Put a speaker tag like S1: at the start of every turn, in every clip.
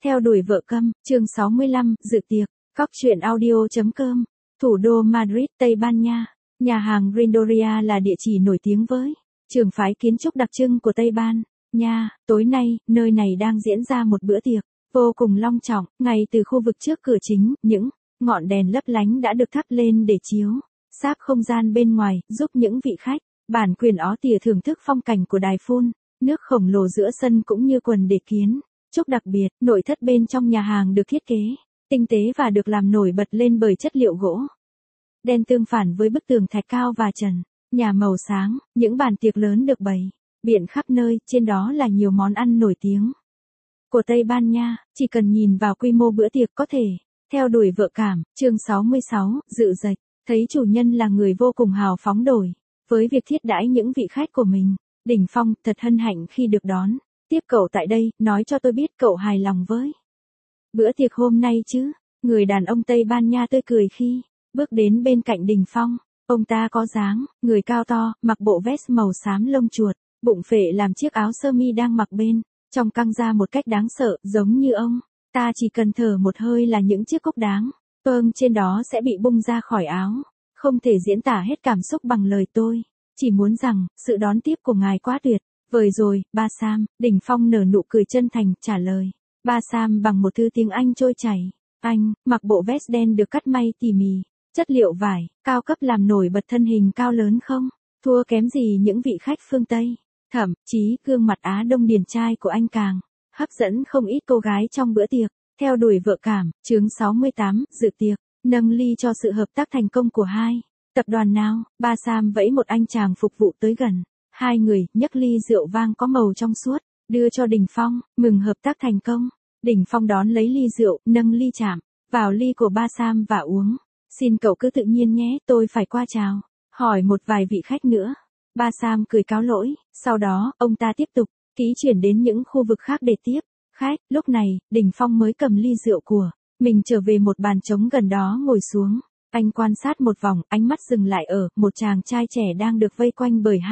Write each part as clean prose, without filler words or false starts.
S1: Theo đuổi vợ câm, chương 65, dự tiệc, Cóc truyện audio.com, thủ đô Madrid, Tây Ban Nha. Nhà hàng Rindoria là địa chỉ nổi tiếng với trường phái kiến trúc đặc trưng của Tây Ban Nha. Tối nay, nơi này đang diễn ra một bữa tiệc vô cùng long trọng. Ngay từ khu vực trước cửa chính, những ngọn đèn lấp lánh đã được thắp lên để chiếu sáp không gian bên ngoài, giúp những vị khách bản quyền ó tỉa thưởng thức phong cảnh của đài phun nước khổng lồ giữa sân cũng như quần để kiến trúc đặc biệt. Nội thất bên trong nhà hàng được thiết kế tinh tế và được làm nổi bật lên bởi chất liệu gỗ đen tương phản với bức tường thạch cao và trần nhà màu sáng. Những bàn tiệc lớn được bày biện khắp nơi, trên đó là nhiều món ăn nổi tiếng của Tây Ban Nha. Chỉ cần nhìn vào quy mô bữa tiệc có thể theo đuổi vợ cảm. Chương 66, dự dạch. Thấy chủ nhân là người vô cùng hào phóng đổi với việc thiết đãi những vị khách của mình, Đình Phong thật hân hạnh khi được đón tiếp cậu tại đây, nói cho tôi biết cậu hài lòng với bữa tiệc hôm nay chứ. Người đàn ông Tây Ban Nha tươi cười khi bước đến bên cạnh Đình Phong. Ông ta có dáng người cao to, mặc bộ vest màu xám lông chuột, bụng phệ làm chiếc áo sơ mi đang mặc bên trong căng ra một cách đáng sợ, giống như ông ta chỉ cần thở một hơi là những chiếc cúc đáng pơm trên đó sẽ bị bung ra khỏi áo. Không thể diễn tả hết cảm xúc bằng lời, tôi chỉ muốn rằng sự đón tiếp của ngài quá tuyệt vời rồi, ba Sam. Đình Phong nở nụ cười chân thành trả lời ba Sam bằng một thứ tiếng Anh trôi chảy. Anh mặc bộ vest đen được cắt may tỉ mỉ, chất liệu vải cao cấp làm nổi bật thân hình cao lớn không thua kém gì những vị khách phương Tây. Thậm chí gương mặt Á Đông điển trai của anh càng hấp dẫn không ít cô gái trong bữa tiệc. Theo đuổi vợ cảm, chương 68, dự tiệc, nâng ly cho sự hợp tác thành công của hai tập đoàn nào. Ba Sam vẫy một anh chàng phục vụ tới gần. Hai người nhấc ly rượu vang có màu trong suốt, đưa cho Đình Phong, mừng hợp tác thành công. Đình Phong đón lấy ly rượu, nâng ly chạm vào ly của ba Sam và uống. Xin cậu cứ tự nhiên nhé, tôi phải qua chào hỏi một vài vị khách nữa. Ba Sam cười cáo lỗi, sau đó, ông ta tiếp tục ký chuyển đến những khu vực khác để tiếp khách. Lúc này, Đình Phong mới cầm ly rượu của mình trở về một bàn trống gần đó ngồi xuống. Anh quan sát một vòng, ánh mắt dừng lại ở một chàng trai trẻ đang được vây quanh bởi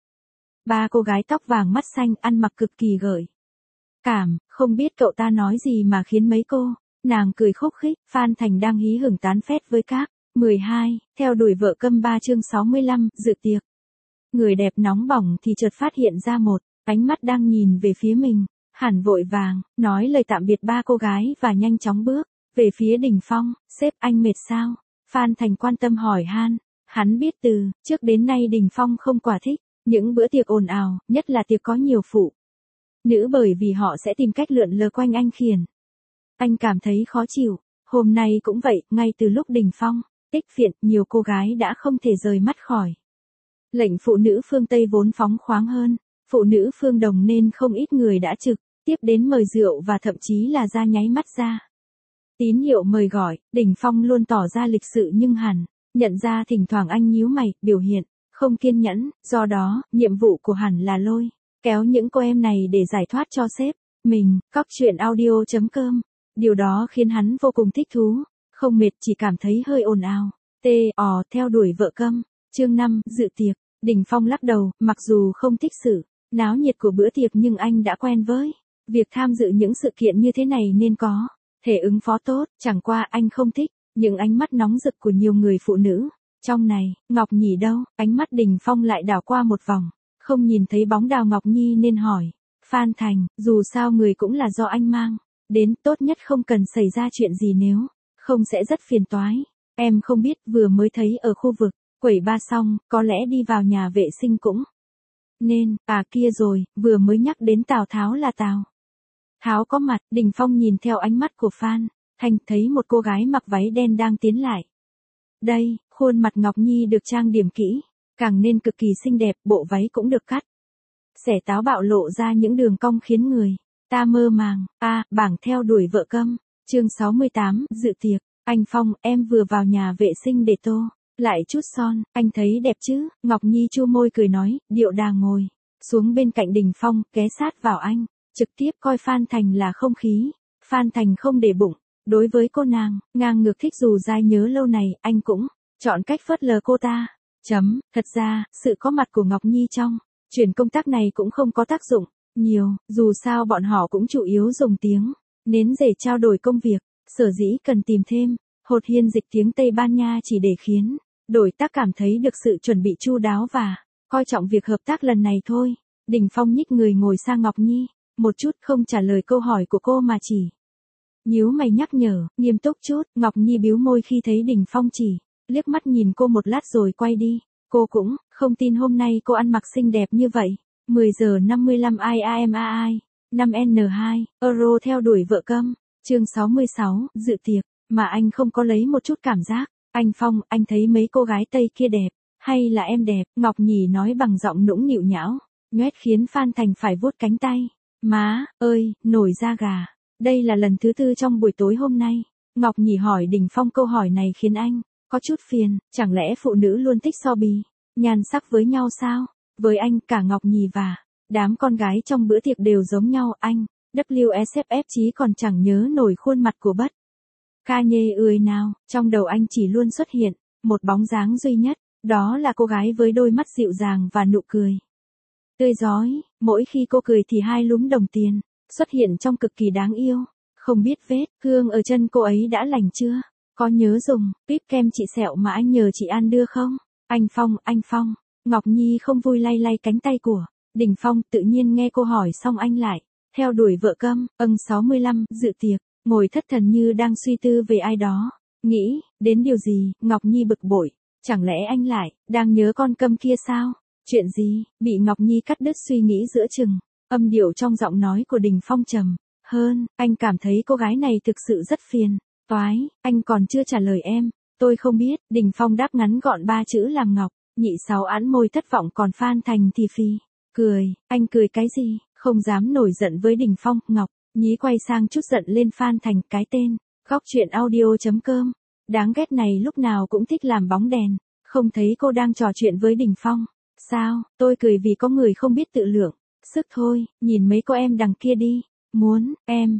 S1: ba cô gái tóc vàng mắt xanh ăn mặc cực kỳ gợi cảm. Không biết cậu ta nói gì mà khiến mấy cô nàng cười khúc khích. Phan Thành đang hí hửng tán phét với các 12, theo đuổi vợ câm 3 chương 65, dự tiệc. Người đẹp nóng bỏng thì chợt phát hiện ra một ánh mắt đang nhìn về phía mình. Hẳn vội vàng nói lời tạm biệt ba cô gái và nhanh chóng bước về phía Đình Phong. Sếp, anh mệt sao? Phan Thành quan tâm hỏi han. Hắn biết từ trước đến nay Đình Phong không quả thích những bữa tiệc ồn ào, nhất là tiệc có nhiều phụ nữ, bởi vì họ sẽ tìm cách lượn lờ quanh anh khiến anh cảm thấy khó chịu. Hôm nay cũng vậy, ngay từ lúc Đình Phong tích phiện, nhiều cô gái đã không thể rời mắt khỏi lệnh phụ nữ phương Tây vốn phóng khoáng hơn phụ nữ phương Đông, nên không ít người đã trực tiếp đến mời rượu và thậm chí là ra nháy mắt ra tín hiệu mời gọi. Đình Phong luôn tỏ ra lịch sự nhưng hẳn nhận ra thỉnh thoảng anh nhíu mày, biểu hiện không kiên nhẫn. Do đó, nhiệm vụ của hẳn là lôi kéo những cô em này để giải thoát cho sếp mình. Cóc truyện audio.com. Điều đó khiến hắn vô cùng thích thú. Không mệt, chỉ cảm thấy hơi ồn ào. Theo đuổi vợ câm. Chương 5, dự tiệc. Đình Phong lắc đầu, mặc dù không thích sự náo nhiệt của bữa tiệc nhưng anh đã quen với việc tham dự những sự kiện như thế này nên có thể ứng phó tốt. Chẳng qua anh không thích những ánh mắt nóng rực của nhiều người phụ nữ. Trong này, Ngọc Nhỉ đâu? Ánh mắt Đình Phong lại đảo qua một vòng, không nhìn thấy bóng Đào Ngọc Nhi nên hỏi. Phan Thành, dù sao người cũng là do anh mang đến, tốt nhất không cần xảy ra chuyện gì, nếu không sẽ rất phiền toái. Em không biết, vừa mới thấy ở khu vực quẩy ba xong, có lẽ đi vào nhà vệ sinh cũng nên. Kia rồi, vừa mới nhắc đến Tào Tháo là Tào Tháo có mặt. Đình Phong nhìn theo ánh mắt của Phan Thành, thấy một cô gái mặc váy đen đang tiến lại đây. Khuôn mặt Ngọc Nhi được trang điểm kỹ, càng nên cực kỳ xinh đẹp, bộ váy cũng được cắt xẻ táo bạo lộ ra những đường cong khiến người ta mơ màng. Bảng theo đuổi vợ câm. Chương 68, dự tiệc. Anh Phong, em vừa vào nhà vệ sinh để tô lại chút son, anh thấy đẹp chứ? Ngọc Nhi chu môi cười nói, điệu đà ngồi xuống bên cạnh Đình Phong, ghé sát vào anh, trực tiếp coi Phan Thành là không khí. Phan Thành không để bụng đối với cô nàng, ngang ngược thích dù dai nhớ lâu này, anh cũng chọn cách phớt lờ cô ta. Thật ra, sự có mặt của Ngọc Nhi trong chuyển công tác này cũng không có tác dụng nhiều, dù sao bọn họ cũng chủ yếu dùng tiếng nến rể trao đổi công việc, sở dĩ cần tìm thêm, hột hiên dịch tiếng Tây Ban Nha chỉ để khiến đối tác cảm thấy được sự chuẩn bị chu đáo và coi trọng việc hợp tác lần này thôi. Đình Phong nhích người ngồi sang Ngọc Nhi, một chút không trả lời câu hỏi của cô mà chỉ nhíu mày nhắc nhở, nghiêm túc chút. Ngọc Nhi bĩu môi khi thấy Đình Phong chỉ liếc mắt nhìn cô một lát rồi quay đi. Cô cũng không tin hôm nay cô ăn mặc xinh đẹp như vậy. 10 giờ 55 IAMAI, 5N2, Euro theo đuổi vợ câm. Chương 66, dự tiệc, mà anh không có lấy một chút cảm giác. Anh Phong, anh thấy mấy cô gái Tây kia đẹp, hay là em đẹp? Ngọc Nhi nói bằng giọng nũng nịu nhão, nhoét khiến Phan Thành phải vuốt cánh tay. Má ơi, nổi da gà. Đây là lần thứ 4 trong buổi tối hôm nay. Ngọc Nhi hỏi Đình Phong câu hỏi này khiến anh có chút phiền. Chẳng lẽ phụ nữ luôn thích so bì nhan sắc với nhau sao? Với anh, cả Ngọc Nhi và đám con gái trong bữa tiệc đều giống nhau. Anh WSFF chí còn chẳng nhớ nổi khuôn mặt của bất Kanye ơi nào. Trong đầu anh chỉ luôn xuất hiện một bóng dáng duy nhất, đó là cô gái với đôi mắt dịu dàng và nụ cười tươi rói. Mỗi khi cô cười thì hai lúm đồng tiền xuất hiện trông cực kỳ đáng yêu. Không biết vết thương ở chân cô ấy đã lành chưa? Có nhớ dùng pip kem trị sẹo mà anh nhờ chị An đưa không? Anh Phong. Ngọc Nhi không vui lay lay cánh tay của Đình Phong. Tự nhiên nghe cô hỏi xong anh lại theo đuổi vợ câm. 65, dự tiệc, ngồi thất thần như đang suy tư về ai đó. Nghĩ đến điều gì, Ngọc Nhi bực bội. Chẳng lẽ anh lại đang nhớ con câm kia sao? Chuyện gì? Bị Ngọc Nhi cắt đứt suy nghĩ giữa chừng. Âm điệu trong giọng nói của Đình Phong trầm hơn. Anh cảm thấy cô gái này thực sự rất phiền toái. Anh còn chưa trả lời em. Tôi không biết. Đình Phong đáp ngắn gọn 3 chữ làm Ngọc Nhị Sáu án môi thất vọng. Còn Phan Thành thì phì cười. Anh cười cái gì? Không dám nổi giận với Đình Phong. Ngọc Nhí quay sang chút giận lên Phan Thành. Cái tên góc chuyện audio.com đáng ghét này lúc nào cũng thích làm bóng đèn. Không thấy cô đang trò chuyện với Đình Phong sao? Tôi cười vì có người không biết tự lượng sức thôi. Nhìn mấy cô em đằng kia đi. Muốn em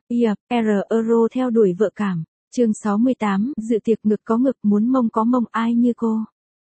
S1: Euro theo đuổi vợ cảm. Chương 68, dự tiệc. Ngực có ngực, muốn mông có mông, ai như cô.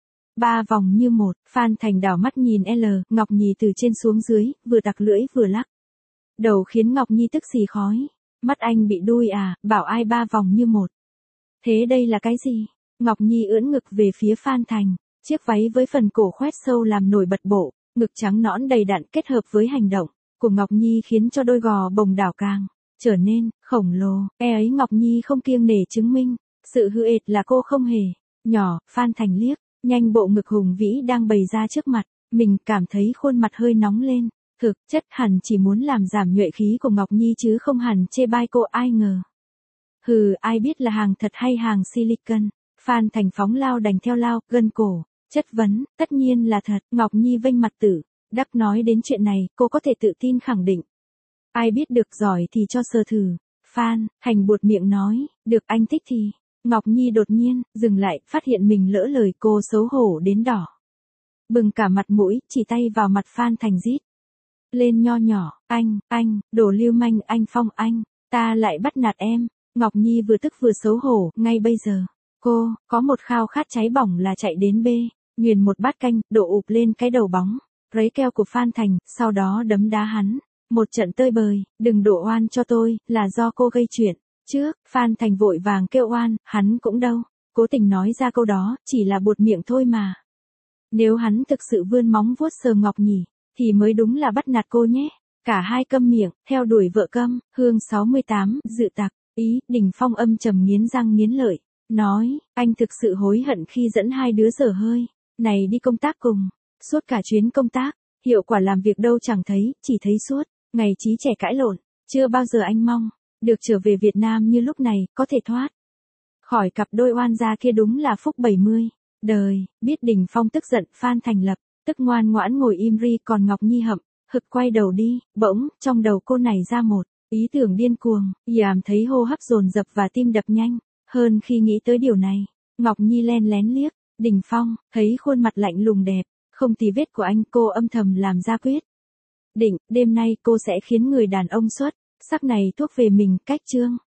S1: 3 vòng như một. Phan Thành đảo mắt nhìn Ngọc Nhi từ trên xuống dưới, vừa đặc lưỡi vừa lắc đầu khiến Ngọc Nhi tức xì khói. Mắt anh bị đuôi à? Bảo ai 3 vòng như một? Thế đây là cái gì? Ngọc Nhi ưỡn ngực về phía Phan Thành. Chiếc váy với phần cổ khoét sâu làm nổi bật bộ ngực trắng nõn đầy đặn kết hợp với hành động của Ngọc Nhi khiến cho đôi gò bồng đảo càng trở nên khổng lồ. Ấy Ngọc Nhi không kiêng nể chứng minh sự hư ệt là cô không hề nhỏ. Phan Thành liếc nhanh bộ ngực hùng vĩ đang bày ra trước mặt mình, cảm thấy khuôn mặt hơi nóng lên. Thực chất hẳn chỉ muốn làm giảm nhuệ khí của Ngọc Nhi chứ không hẳn chê bai cô. Ai ngờ. Hừ, ai biết là hàng thật hay hàng silicon. Phan Thành phóng lao đành theo lao, gân cổ chất vấn. Tất nhiên là thật. Ngọc Nhi vênh mặt tử đắc. Nói đến chuyện này, cô có thể tự tin khẳng định. Ai biết được, giỏi thì cho sơ thử. Phan Thành buột miệng nói, được anh thích thì. Ngọc Nhi đột nhiên dừng lại, phát hiện mình lỡ lời. Cô xấu hổ đến đỏ bừng cả mặt mũi, chỉ tay vào mặt Phan Thành rít lên nho nhỏ. Anh, đồ lưu manh. Anh Phong, ta lại bắt nạt em. Ngọc Nhi vừa tức vừa xấu hổ. Ngay bây giờ cô có một khao khát cháy bỏng là chạy đến bê nhuyền một bát canh, đổ ụp lên cái đầu bóng rấy keo của Phan Thành, sau đó đấm đá hắn một trận tơi bời. Đừng đổ oan cho tôi, là do cô gây chuyện trước. Phan Thành vội vàng kêu oan. Hắn cũng đâu cố tình nói ra câu đó, chỉ là buột miệng thôi mà. Nếu hắn thực sự vươn móng vuốt sờ Ngọc Nhi thì mới đúng là bắt nạt cô nhé. Cả hai câm miệng. Theo đuổi vợ câm. Hương 68, dự tặc. Ý. Đình Phong âm trầm nghiến răng nghiến lợi nói, anh thực sự hối hận khi dẫn hai đứa dở hơi này đi công tác cùng. Suốt cả chuyến công tác, hiệu quả làm việc đâu chẳng thấy, chỉ thấy suốt ngày chí trẻ cãi lộn. Chưa bao giờ anh mong được trở về Việt Nam như lúc này, có thể thoát khỏi cặp đôi oan gia kia. Đúng là phúc 70 đời. Biết Đình Phong tức giận, Phan Thành lập tức ngoan ngoãn ngồi im ri. Còn Ngọc Nhi hậm hực quay đầu đi. Bỗng trong đầu cô nảy ra một ý tưởng điên cuồng. Cảm thấy hô hấp dồn dập và tim đập nhanh hơn khi nghĩ tới điều này. Ngọc Nhi len lén liếc Đình Phong, thấy khuôn mặt lạnh lùng đẹp không tì vết của anh, cô âm thầm làm ra quyết định. Đêm nay cô sẽ khiến người đàn ông xuất sắc này thuốc về mình. Cách chương